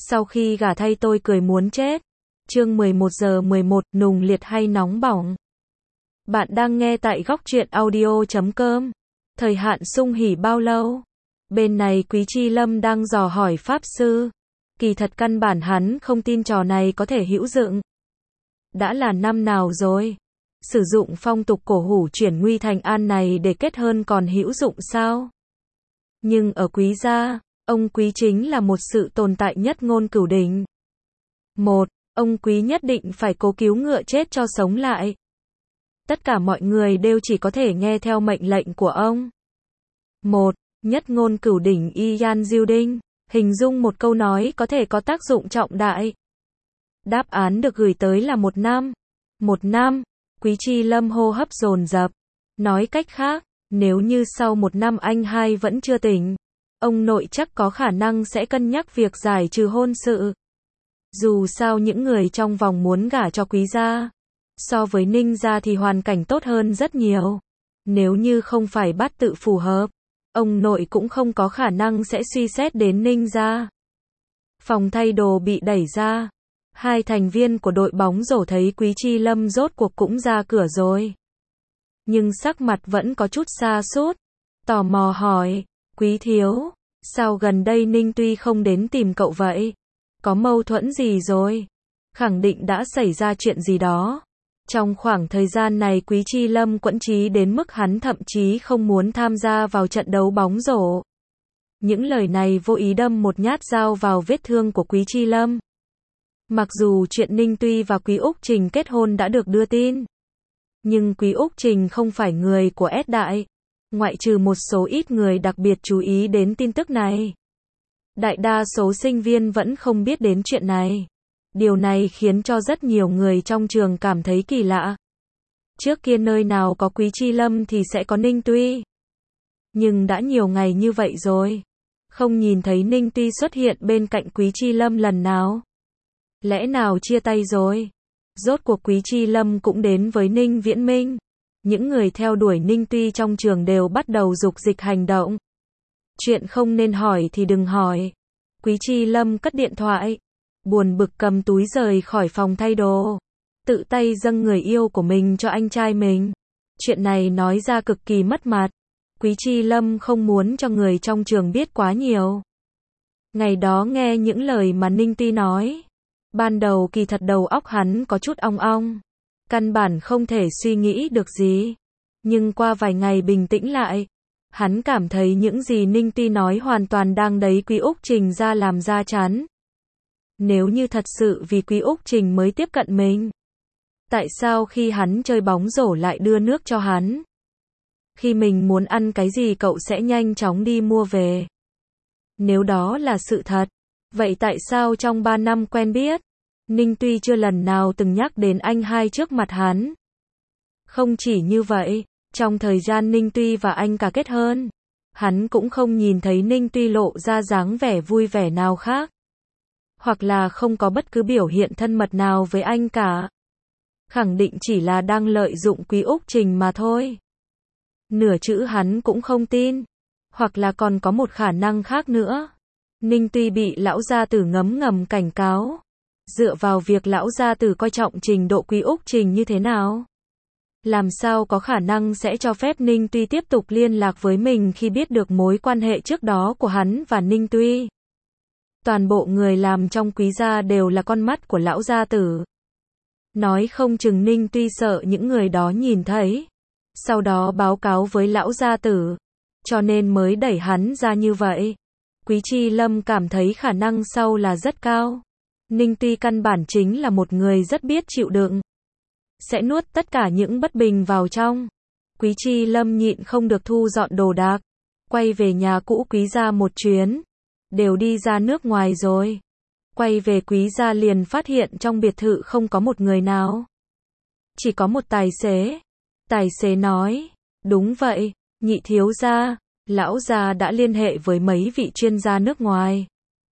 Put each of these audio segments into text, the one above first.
Sau khi gả thay tôi cười muốn chết. Chương 11:11, nùng liệt hay nóng bỏng. Bạn đang nghe tại Góc Truyện Audio.com. Thời hạn sung hỉ bao lâu? Bên này Quý Chi Lâm đang dò hỏi Pháp Sư. Kỳ thật căn bản hắn không tin trò này có thể hữu dụng. Đã là năm nào rồi? Sử dụng phong tục cổ hủ chuyển nguy thành an này để kết hôn còn hữu dụng sao? Nhưng ở Quý gia, ông Quý chính là một sự tồn tại nhất ngôn cửu đỉnh. Một, ông Quý nhất định phải cố cứu ngựa chết cho sống lại. Tất cả mọi người đều chỉ có thể nghe theo mệnh lệnh của ông. Một, nhất ngôn cửu đỉnh Ian Diêu Đinh, hình dung một câu nói có thể có tác dụng trọng đại. Đáp án được gửi tới là 1 năm. 1 năm, Quý Chi Lâm hô hấp dồn dập. Nói cách khác, nếu như sau 1 năm anh hai vẫn chưa tỉnh, ông nội chắc có khả năng sẽ cân nhắc việc giải trừ hôn sự. Dù sao những người trong vòng muốn gả cho Quý gia, so với Ninh gia thì hoàn cảnh tốt hơn rất nhiều. Nếu như không phải bát tự phù hợp, ông nội cũng không có khả năng sẽ suy xét đến Ninh gia. Phòng thay đồ bị đẩy ra. Hai thành viên của đội bóng rổ thấy Quý Chi Lâm rốt cuộc cũng ra cửa rồi. Nhưng sắc mặt vẫn có chút sa sút. Tò mò hỏi, Quý thiếu, sao gần đây Ninh Tuy không đến tìm cậu vậy? Có mâu thuẫn gì rồi? Khẳng định đã xảy ra chuyện gì đó. Trong khoảng thời gian này Quý Chi Lâm quẫn trí đến mức hắn thậm chí không muốn tham gia vào trận đấu bóng rổ. Những lời này vô ý đâm một nhát dao vào vết thương của Quý Chi Lâm. Mặc dù chuyện Ninh Tuy và Quý Úc Trình kết hôn đã được đưa tin, nhưng Quý Úc Trình không phải người của S Đại, ngoại trừ một số ít người đặc biệt chú ý đến tin tức này. Đại đa số sinh viên vẫn không biết đến chuyện này. Điều này khiến cho rất nhiều người trong trường cảm thấy kỳ lạ. Trước kia nơi nào có Quý Chi Lâm thì sẽ có Ninh Tuy. Nhưng đã nhiều ngày như vậy rồi, không nhìn thấy Ninh Tuy xuất hiện bên cạnh Quý Chi Lâm lần nào. Lẽ nào chia tay rồi? Rốt cuộc Quý Chi Lâm cũng đến với Ninh Viễn Minh. Những người theo đuổi Ninh Tuy trong trường đều bắt đầu dục dịch hành động. Chuyện không nên hỏi thì đừng hỏi. Quý Chi Lâm cất điện thoại, buồn bực cầm túi rời khỏi phòng thay đồ, tự tay dâng người yêu của mình cho anh trai mình. Chuyện này nói ra cực kỳ mất mặt. Quý Chi Lâm không muốn cho người trong trường biết quá nhiều. Ngày đó nghe những lời mà Ninh Tuy nói, ban đầu kỳ thật đầu óc hắn có chút ong ong, căn bản không thể suy nghĩ được gì. Nhưng qua vài ngày bình tĩnh lại, hắn cảm thấy những gì Ninh Tuy nói hoàn toàn đang đẩy Quý Úc Trình ra làm da chắn. Nếu như thật sự vì Quý Úc Trình mới tiếp cận mình, tại sao khi hắn chơi bóng rổ lại đưa nước cho hắn? Khi mình muốn ăn cái gì cậu sẽ nhanh chóng đi mua về. Nếu đó là sự thật, vậy tại sao trong 3 năm quen biết, Ninh Tuy chưa lần nào từng nhắc đến anh hai trước mặt hắn? Không chỉ như vậy, trong thời gian Ninh Tuy và anh cả kết hôn, hắn cũng không nhìn thấy Ninh Tuy lộ ra dáng vẻ vui vẻ nào khác. Hoặc là không có bất cứ biểu hiện thân mật nào với anh cả. Khẳng định chỉ là đang lợi dụng Quý Úc Trình mà thôi. Nửa chữ hắn cũng không tin. Hoặc là còn có một khả năng khác nữa. Ninh Tuy bị lão gia tử ngấm ngầm cảnh cáo. Dựa vào việc lão gia tử coi trọng trình độ Quý Úc Trình như thế nào, làm sao có khả năng sẽ cho phép Ninh Tuy tiếp tục liên lạc với mình khi biết được mối quan hệ trước đó của hắn và Ninh Tuy. Toàn bộ người làm trong Quý gia đều là con mắt của lão gia tử. Nói không chừng Ninh Tuy sợ những người đó nhìn thấy, sau đó báo cáo với lão gia tử, cho nên mới đẩy hắn ra như vậy. Quý Chi Lâm cảm thấy khả năng sau là rất cao. Ninh Tuy căn bản chính là một người rất biết chịu đựng, sẽ nuốt tất cả những bất bình vào trong. Quý Chi Lâm nhịn không được thu dọn đồ đạc, quay về nhà cũ Quý gia một chuyến. Đều đi ra nước ngoài rồi. Quay về Quý gia liền phát hiện trong biệt thự không có một người nào. Chỉ có một tài xế. Tài xế nói, đúng vậy, nhị thiếu gia, lão gia đã liên hệ với mấy vị chuyên gia nước ngoài.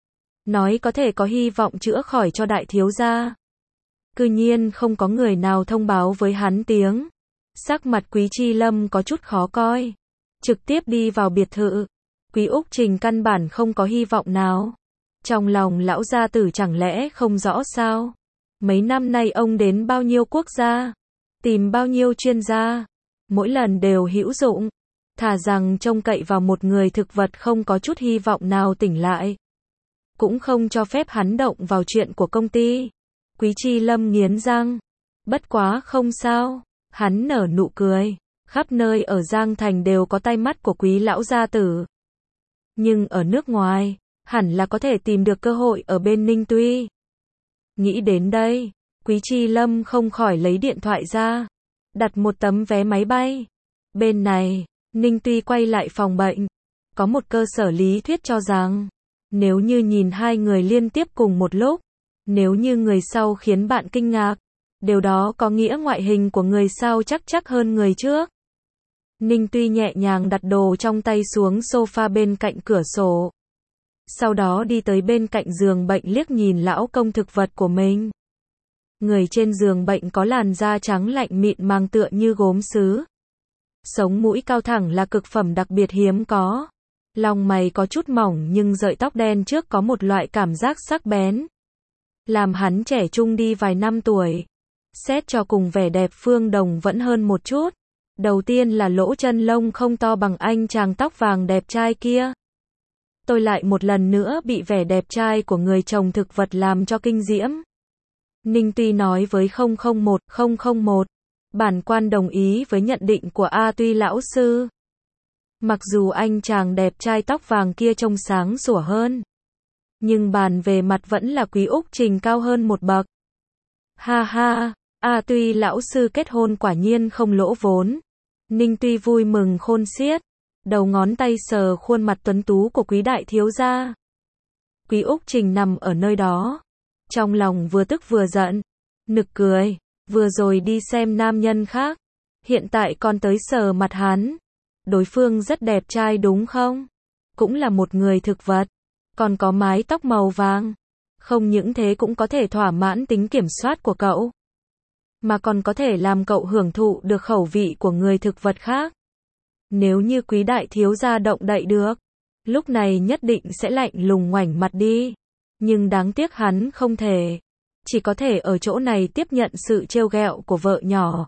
Nói có thể có hy vọng chữa khỏi cho đại thiếu gia. Cư nhiên không có người nào thông báo với hắn tiếng. Sắc mặt Quý Chi Lâm có chút khó coi. Trực tiếp đi vào biệt thự. Quý Úc Trình căn bản không có hy vọng nào. Trong lòng lão gia tử chẳng lẽ không rõ sao? Mấy năm nay ông đến bao nhiêu quốc gia, tìm bao nhiêu chuyên gia, mỗi lần đều hữu dụng, thà rằng trông cậy vào một người thực vật không có chút hy vọng nào tỉnh lại, cũng không cho phép hắn động vào chuyện của công ty. Quý Chi Lâm nghiến răng, bất quá không sao, hắn nở nụ cười, khắp nơi ở Giang Thành đều có tay mắt của Quý lão gia tử. Nhưng ở nước ngoài, hẳn là có thể tìm được cơ hội ở bên Ninh Tuy. Nghĩ đến đây, Quý Chi Lâm không khỏi lấy điện thoại ra, đặt một tấm vé máy bay. Bên này, Ninh Tuy quay lại phòng bệnh. Có một cơ sở lý thuyết cho rằng, nếu như nhìn hai người liên tiếp cùng một lúc, nếu như người sau khiến bạn kinh ngạc, điều đó có nghĩa ngoại hình của người sau chắc hơn người trước. Ninh Tuy nhẹ nhàng đặt đồ trong tay xuống sofa bên cạnh cửa sổ. Sau đó đi tới bên cạnh giường bệnh liếc nhìn lão công thực vật của mình. Người trên giường bệnh có làn da trắng lạnh mịn màng tựa như gốm sứ. Sống mũi cao thẳng là cực phẩm đặc biệt hiếm có. Lòng mày có chút mỏng nhưng rợi tóc đen trước có một loại cảm giác sắc bén, làm hắn trẻ trung đi vài năm tuổi. Xét cho cùng vẻ đẹp Phương Đồng vẫn hơn một chút. Đầu tiên là lỗ chân lông không to bằng anh chàng tóc vàng đẹp trai kia. Tôi lại một lần nữa bị vẻ đẹp trai của người trồng thực vật làm cho kinh diễm. Ninh Tuy nói với 001, bản quan đồng ý với nhận định của A Tuy lão sư. Mặc dù anh chàng đẹp trai tóc vàng kia trông sáng sủa hơn, nhưng bàn về mặt vẫn là Quý Úc Trình cao hơn một bậc. Ha ha, A Tuy lão sư kết hôn quả nhiên không lỗ vốn. Ninh Tuy vui mừng khôn xiết, đầu ngón tay sờ khuôn mặt tuấn tú của Quý đại thiếu gia. Quý Úc Trình nằm ở nơi đó, trong lòng vừa tức vừa giận, nực cười, vừa rồi đi xem nam nhân khác, hiện tại còn tới sờ mặt hắn. Đối phương rất đẹp trai đúng không? Cũng là một người thực vật, còn có mái tóc màu vàng. Không những thế cũng có thể thỏa mãn tính kiểm soát của cậu, mà còn có thể làm cậu hưởng thụ được khẩu vị của người thực vật khác. Nếu như Quý đại thiếu gia động đậy được, lúc này nhất định sẽ lạnh lùng ngoảnh mặt đi. Nhưng đáng tiếc hắn không thể, chỉ có thể ở chỗ này tiếp nhận sự trêu ghẹo của vợ nhỏ.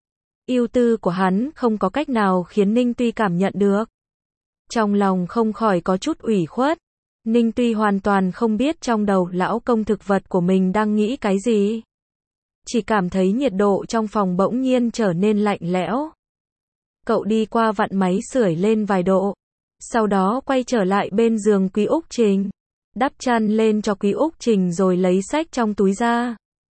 Ưu tư của hắn không có cách nào khiến Ninh Tuy cảm nhận được. Trong lòng không khỏi có chút ủy khuất. Ninh Tuy hoàn toàn không biết trong đầu lão công thực vật của mình đang nghĩ cái gì. Chỉ cảm thấy nhiệt độ trong phòng bỗng nhiên trở nên lạnh lẽo. Cậu đi qua vặn máy sưởi lên vài độ. Sau đó quay trở lại bên giường Quý Úc Trình. Đắp chăn lên cho Quý Úc Trình rồi lấy sách trong túi ra.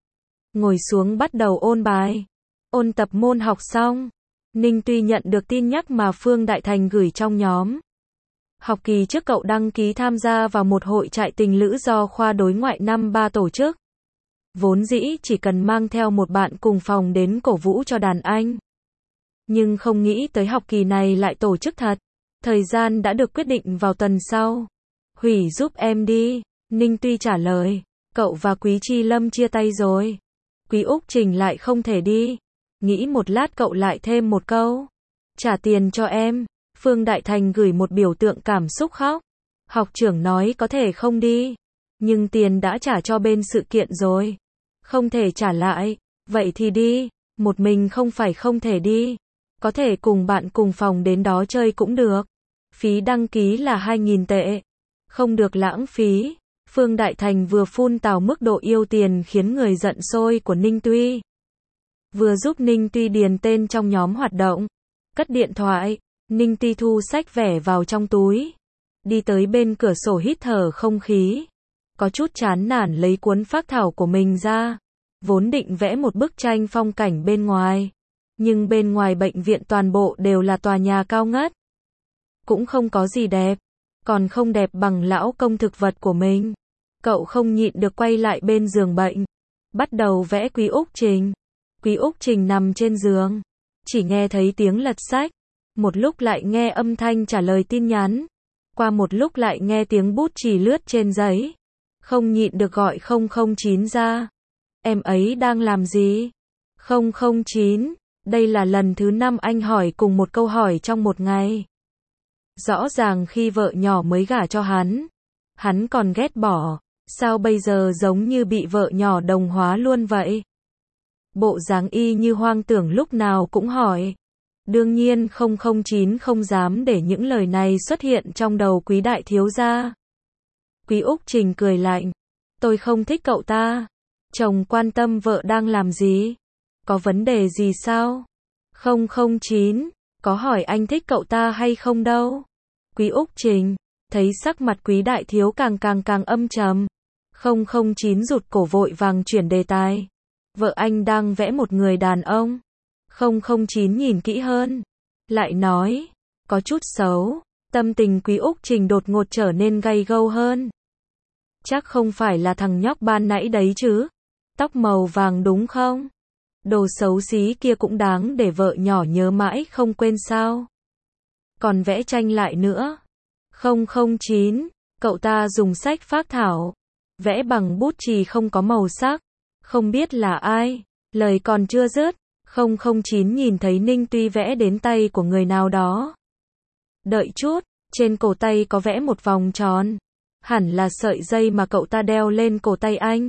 Ngồi xuống bắt đầu ôn bài. Ôn tập môn học xong, Ninh Tuy nhận được tin nhắc mà Phương Đại Thành gửi trong nhóm. Học kỳ trước cậu đăng ký tham gia vào một hội trại tình lữ do khoa đối ngoại năm 3 tổ chức. Vốn dĩ chỉ cần mang theo một bạn cùng phòng đến cổ vũ cho đàn anh. Nhưng không nghĩ tới học kỳ này lại tổ chức thật. Thời gian đã được quyết định vào tuần sau. Hủy giúp em đi, Ninh Tuy trả lời. Cậu và Quý Chi Lâm chia tay rồi. Quý Úc Trình lại không thể đi. Nghĩ một lát cậu lại thêm một câu. Trả tiền cho em. Phương Đại Thành gửi một biểu tượng cảm xúc khóc. Học trưởng nói có thể không đi, nhưng tiền đã trả cho bên sự kiện rồi. Không thể trả lại. Vậy thì đi. Một mình không phải không thể đi. Có thể cùng bạn cùng phòng đến đó chơi cũng được. Phí đăng ký là 2.000 tệ. Không được lãng phí. Phương Đại Thành vừa phun tào mức độ yêu tiền khiến người giận sôi của Ninh Tuy. Vừa giúp Ninh Tuy điền tên trong nhóm hoạt động. Cất điện thoại, Ninh Tuy thu sách vở vào trong túi. Đi tới bên cửa sổ hít thở không khí. Có chút chán nản lấy cuốn phác thảo của mình ra. Vốn định vẽ một bức tranh phong cảnh bên ngoài. Nhưng bên ngoài bệnh viện toàn bộ đều là tòa nhà cao ngất. Cũng không có gì đẹp. Còn không đẹp bằng lão công thực vật của mình. Cậu không nhịn được quay lại bên giường bệnh. Bắt đầu vẽ Quý Úc Trình. Quý Úc Trình nằm trên giường. Chỉ nghe thấy tiếng lật sách. Một lúc lại nghe âm thanh trả lời tin nhắn. Qua một lúc lại nghe tiếng bút chì lướt trên giấy. Không nhịn được gọi 009 ra. Em ấy đang làm gì? 009, đây là lần thứ 5 anh hỏi cùng một câu hỏi trong một ngày. Rõ ràng khi vợ nhỏ mới gả cho hắn, Hắn còn ghét bỏ. Sao bây giờ giống như bị vợ nhỏ đồng hóa luôn vậy? Bộ dáng y như hoang tưởng lúc nào cũng hỏi. Đương nhiên 009 không dám để những lời này xuất hiện trong đầu Quý đại thiếu gia. Quý Úc Trình cười lạnh. Tôi không thích cậu ta. Chồng quan tâm vợ đang làm gì? Có vấn đề gì sao? 009, có hỏi anh thích cậu ta hay không đâu? Quý Úc Trình, thấy sắc mặt Quý đại thiếu càng âm trầm. 009 rụt cổ vội vàng chuyển đề tài. Vợ anh đang vẽ một người đàn ông. 009 nhìn kỹ hơn. Lại nói, có chút xấu. Tâm tình Quý Úc Trình đột ngột trở nên gay gâu hơn. Chắc không phải là thằng nhóc ban nãy đấy chứ? Tóc màu vàng đúng không? Đồ xấu xí kia cũng đáng để vợ nhỏ nhớ mãi không quên sao? Còn vẽ tranh lại nữa. 009, cậu ta dùng sách phác thảo. Vẽ bằng bút chì không có màu sắc. Không biết là ai. Lời còn chưa dứt. 009 nhìn thấy Ninh Tuy vẽ đến tay của người nào đó. Đợi chút, trên cổ tay có vẽ một vòng tròn. Hẳn là sợi dây mà cậu ta đeo lên cổ tay anh.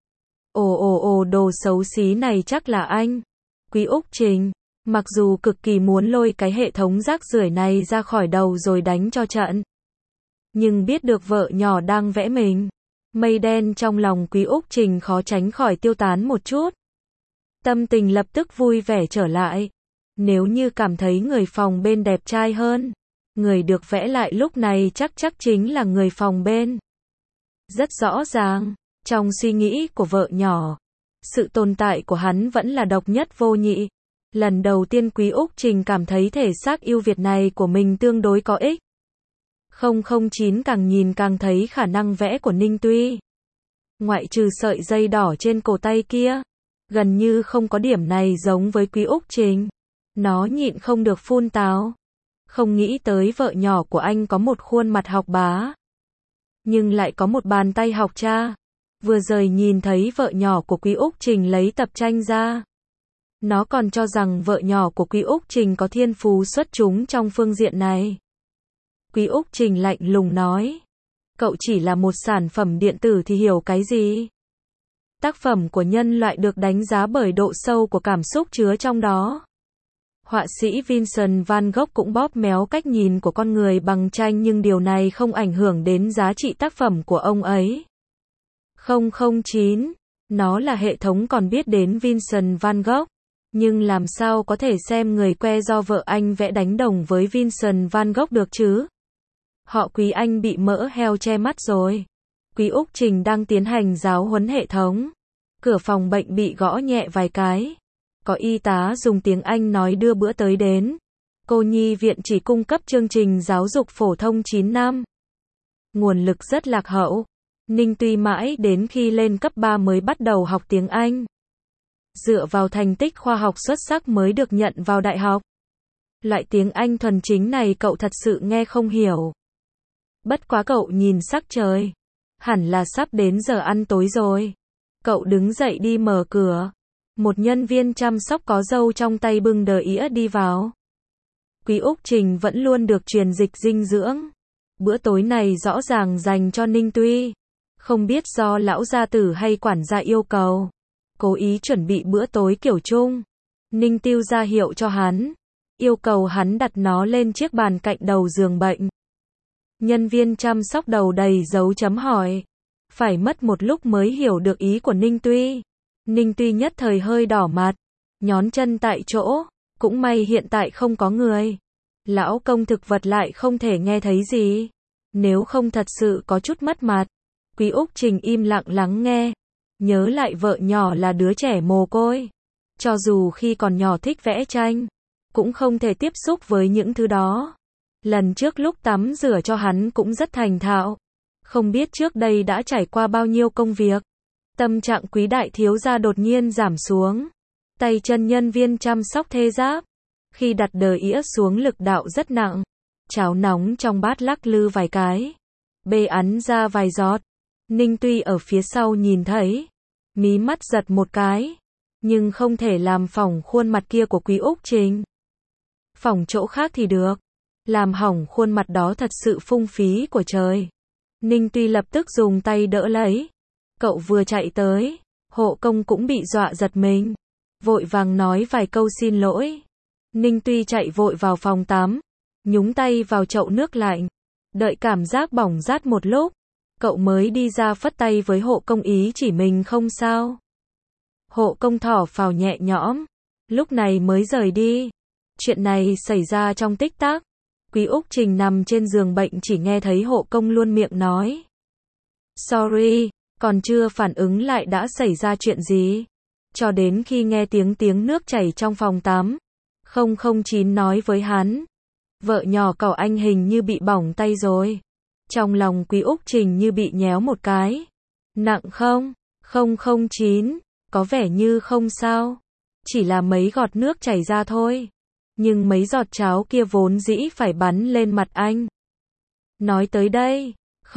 Ồ, đồ xấu xí này chắc là anh. Quý Úc Trình, mặc dù cực kỳ muốn lôi cái hệ thống rác rưởi này ra khỏi đầu rồi đánh cho trận. Nhưng biết được vợ nhỏ đang vẽ mình. Mây đen trong lòng Quý Úc Trình khó tránh khỏi tiêu tán một chút. Tâm tình lập tức vui vẻ trở lại. Nếu như cảm thấy người phòng bên đẹp trai hơn, người được vẽ lại lúc này chắc chính là người phòng bên. Rất rõ ràng, trong suy nghĩ của vợ nhỏ, sự tồn tại của hắn vẫn là độc nhất vô nhị. Lần đầu tiên Quý Úc Trình cảm thấy thể xác ưu việt này của mình tương đối có ích. 009 càng nhìn càng thấy khả năng vẽ của Ninh Tuy. Ngoại trừ sợi dây đỏ trên cổ tay kia, gần như không có điểm này giống với Quý Úc Trình. Nó nhịn không được phun tào. Không nghĩ tới vợ nhỏ của anh có một khuôn mặt học bá, nhưng lại có một bàn tay học cha. Vừa rồi nhìn thấy vợ nhỏ của Quý Úc Trình lấy tập tranh ra. Nó còn cho rằng vợ nhỏ của Quý Úc Trình có thiên phú xuất chúng trong phương diện này. Quý Úc Trình lạnh lùng nói. Cậu chỉ là một sản phẩm điện tử thì hiểu cái gì? Tác phẩm của nhân loại được đánh giá bởi độ sâu của cảm xúc chứa trong đó. Họa sĩ Vincent van Gogh cũng bóp méo cách nhìn của con người bằng tranh nhưng điều này không ảnh hưởng đến giá trị tác phẩm của ông ấy. 009, nó là hệ thống còn biết đến Vincent van Gogh, nhưng làm sao có thể xem người que do vợ anh vẽ đánh đồng với Vincent van Gogh được chứ? Họ Quý anh bị mỡ heo che mắt rồi. Quý Úc Trình đang tiến hành giáo huấn hệ thống. Cửa phòng bệnh bị gõ nhẹ vài cái. Có y tá dùng tiếng Anh nói đưa bữa tới đến. Cô nhi viện chỉ cung cấp chương trình giáo dục phổ thông 9 năm. Nguồn lực rất lạc hậu. Ninh Tuy mãi đến khi lên cấp 3 mới bắt đầu học tiếng Anh. Dựa vào thành tích khoa học xuất sắc mới được nhận vào đại học. Loại tiếng Anh thuần chính này cậu thật sự nghe không hiểu. Bất quá cậu nhìn sắc trời. Hẳn là sắp đến giờ ăn tối rồi. Cậu đứng dậy đi mở cửa. Một nhân viên chăm sóc có râu trong tay bưng đờ ĩa đi vào. Quý Úc Trình vẫn luôn được truyền dịch dinh dưỡng. Bữa tối này rõ ràng dành cho Ninh Tuy. Không biết do lão gia tử hay quản gia yêu cầu. Cố ý chuẩn bị bữa tối kiểu chung. Ninh Tiêu ra hiệu cho hắn. Yêu cầu hắn đặt nó lên chiếc bàn cạnh đầu giường bệnh. Nhân viên chăm sóc đầu đầy dấu chấm hỏi. Phải mất một lúc mới hiểu được ý của Ninh Tuy. Ninh Tuy nhất thời hơi đỏ mặt. Nhón chân tại chỗ. Cũng may hiện tại không có người. Lão công thực vật lại không thể nghe thấy gì. Nếu không thật sự có chút mất mặt. Quý Úc Trình im lặng lắng nghe. Nhớ lại vợ nhỏ là đứa trẻ mồ côi. Cho dù khi còn nhỏ thích vẽ tranh, cũng không thể tiếp xúc với những thứ đó. Lần trước lúc tắm rửa cho hắn cũng rất thành thạo. Không biết trước đây đã trải qua bao nhiêu công việc. Tâm trạng Quý đại thiếu gia đột nhiên giảm xuống. Tay chân nhân viên chăm sóc thê ráp. Khi đặt đờ ĩa xuống lực đạo rất nặng. Cháo nóng trong bát lắc lư vài cái. Bê ắn ra vài giọt. Ninh Tuy ở phía sau nhìn thấy. Mí mắt giật một cái. Nhưng không thể làm phỏng khuôn mặt kia của Quý Úc Trình. Phỏng chỗ khác thì được. Làm hỏng khuôn mặt đó thật sự phung phí của trời. Ninh Tuy lập tức dùng tay đỡ lấy. Cậu vừa chạy tới, hộ công cũng bị dọa giật mình. Vội vàng nói vài câu xin lỗi. Ninh Tuy chạy vội vào phòng tắm, nhúng tay vào chậu nước lạnh. Đợi cảm giác bỏng rát một lúc, cậu mới đi ra phất tay với hộ công ý chỉ mình không sao. Hộ công thở phào nhẹ nhõm, lúc này mới rời đi. Chuyện này xảy ra trong tích tắc. Quý Úc Trình nằm trên giường bệnh chỉ nghe thấy hộ công luôn miệng nói sorry, còn chưa phản ứng lại đã xảy ra chuyện gì. Cho đến khi nghe tiếng nước chảy trong phòng tắm, 009 nói với hắn, vợ nhỏ cậu anh hình như bị bỏng tay rồi. Trong lòng Quý Úc Trình như bị nhéo một cái. Nặng không? 009, có vẻ như không sao. Chỉ là mấy giọt nước chảy ra thôi. Nhưng mấy giọt cháo kia vốn dĩ phải bắn lên mặt anh. Nói tới đây,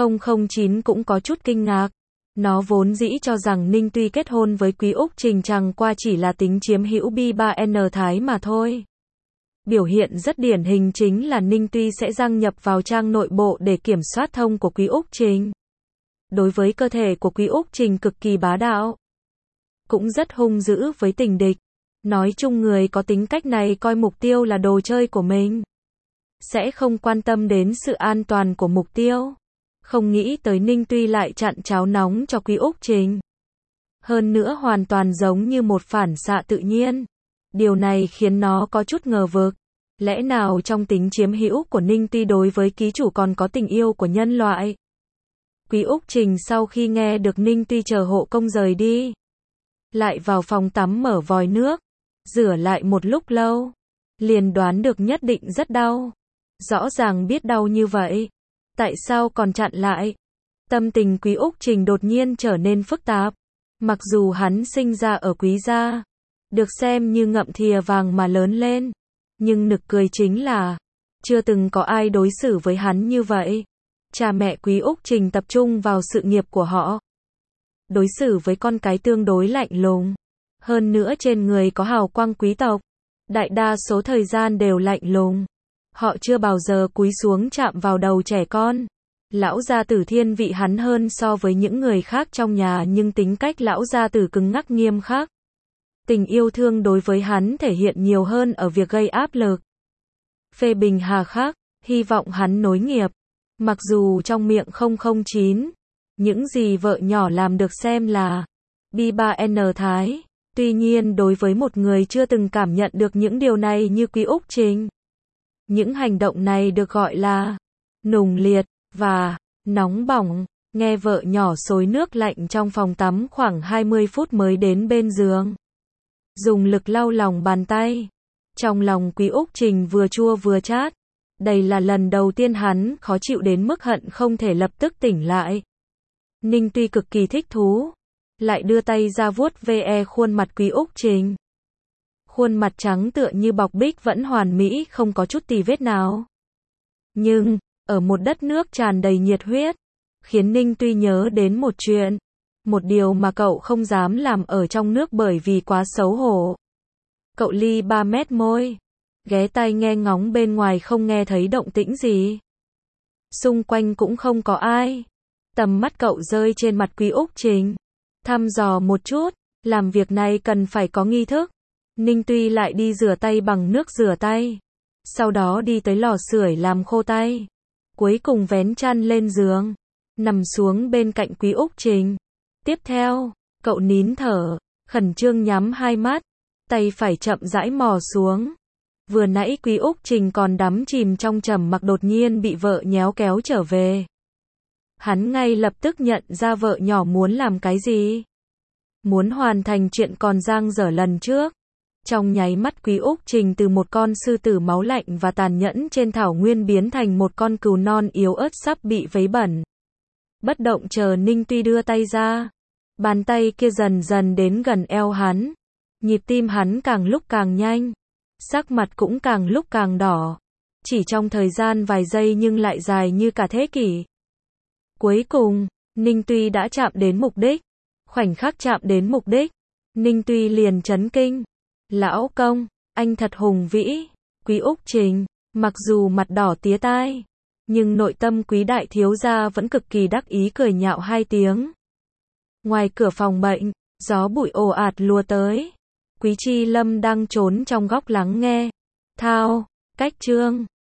009 cũng có chút kinh ngạc. Nó vốn dĩ cho rằng Ninh Tuy kết hôn với Quý Úc Trình chẳng qua chỉ là tính chiếm hữu B3N Thái mà thôi. Biểu hiện rất điển hình chính là Ninh Tuy sẽ đăng nhập vào trang nội bộ để kiểm soát thông của Quý Úc Trình. Đối với cơ thể của Quý Úc Trình cực kỳ bá đạo. Cũng rất hung dữ với tình địch. Nói chung người có tính cách này coi mục tiêu là đồ chơi của mình. Sẽ không quan tâm đến sự an toàn của mục tiêu. Không nghĩ tới Ninh Tuy lại chặn cháo nóng cho Quý Úc Trình. Hơn nữa hoàn toàn giống như một phản xạ tự nhiên. Điều này khiến nó có chút ngờ vực. Lẽ nào trong tính chiếm hữu của Ninh Tuy đối với ký chủ còn có tình yêu của nhân loại? Quý Úc Trình sau khi nghe được Ninh Tuy chờ hộ công rời đi, lại vào phòng tắm mở vòi nước, rửa lại một lúc lâu, liền đoán được nhất định rất đau. Rõ ràng biết đau như vậy, tại sao còn chặn lại? Tâm tình Quý Úc Trình đột nhiên trở nên phức tạp. Mặc dù hắn sinh ra ở Quý gia, được xem như ngậm thìa vàng mà lớn lên, nhưng nực cười chính là chưa từng có ai đối xử với hắn như vậy. Cha mẹ Quý Úc Trình tập trung vào sự nghiệp của họ, đối xử với con cái tương đối lạnh lùng. Hơn nữa trên người có hào quang quý tộc, đại đa số thời gian đều lạnh lùng. Họ chưa bao giờ cúi xuống chạm vào đầu trẻ con. Lão gia tử thiên vị hắn hơn so với những người khác trong nhà, nhưng tính cách lão gia tử cứng ngắc nghiêm khắc. Tình yêu thương đối với hắn thể hiện nhiều hơn ở việc gây áp lực, phê bình hà khắc, hy vọng hắn nối nghiệp. Mặc dù trong miệng 009, những gì vợ nhỏ làm được xem là B3N Thái. Tuy nhiên đối với một người chưa từng cảm nhận được những điều này như Quý Úc Trình, những hành động này được gọi là nùng liệt và nóng bỏng. Nghe vợ nhỏ xối nước lạnh trong phòng tắm khoảng 20 phút mới đến bên giường, dùng lực lau lòng bàn tay. Trong lòng Quý Úc Trình vừa chua vừa chát. Đây là lần đầu tiên hắn khó chịu đến mức hận không thể lập tức tỉnh lại. Ninh Tuy cực kỳ thích thú, lại đưa tay ra vuốt ve khuôn mặt Quý Úc Trình. Khuôn mặt trắng tựa như bọc bích vẫn hoàn mỹ, không có chút tì vết nào. Nhưng, ở một đất nước tràn đầy nhiệt huyết, khiến Ninh Tuy nhớ đến một chuyện. Một điều mà cậu không dám làm ở trong nước bởi vì quá xấu hổ. Cậu ly 3 mét môi, ghé tai nghe ngóng bên ngoài không nghe thấy động tĩnh gì. Xung quanh cũng không có ai. Tầm mắt cậu rơi trên mặt Quý Úc Trình, thăm dò một chút, làm việc này cần phải có nghi thức. Ninh Tuy lại đi rửa tay bằng nước rửa tay, sau đó đi tới lò sưởi làm khô tay, cuối cùng vén chăn lên giường, nằm xuống bên cạnh Quý Úc Trình. Tiếp theo, cậu nín thở, khẩn trương nhắm hai mắt, tay phải chậm rãi mò xuống. Vừa nãy Quý Úc Trình còn đắm chìm trong trầm mặc đột nhiên bị vợ nhéo kéo trở về. Hắn ngay lập tức nhận ra vợ nhỏ muốn làm cái gì. Muốn hoàn thành chuyện còn dang dở lần trước. Trong nháy mắt Quý Úc Trình từ một con sư tử máu lạnh và tàn nhẫn trên thảo nguyên biến thành một con cừu non yếu ớt sắp bị vấy bẩn. Bất động chờ Ninh Tuy đưa tay ra. Bàn tay kia dần dần đến gần eo hắn. Nhịp tim hắn càng lúc càng nhanh. Sắc mặt cũng càng lúc càng đỏ. Chỉ trong thời gian vài giây nhưng lại dài như cả thế kỷ. Cuối cùng, Ninh Tuy đã chạm đến mục đích. Khoảnh khắc chạm đến mục đích, Ninh Tuy liền chấn kinh. Lão công, anh thật hùng vĩ. Quý Úc Trình, mặc dù mặt đỏ tía tai, Nhưng nội tâm quý đại thiếu gia vẫn cực kỳ đắc ý cười nhạo hai tiếng. Ngoài cửa phòng bệnh, gió bụi ồ ạt lùa tới. Quý Chi Lâm đang trốn trong góc lắng nghe. Thao, cách chương.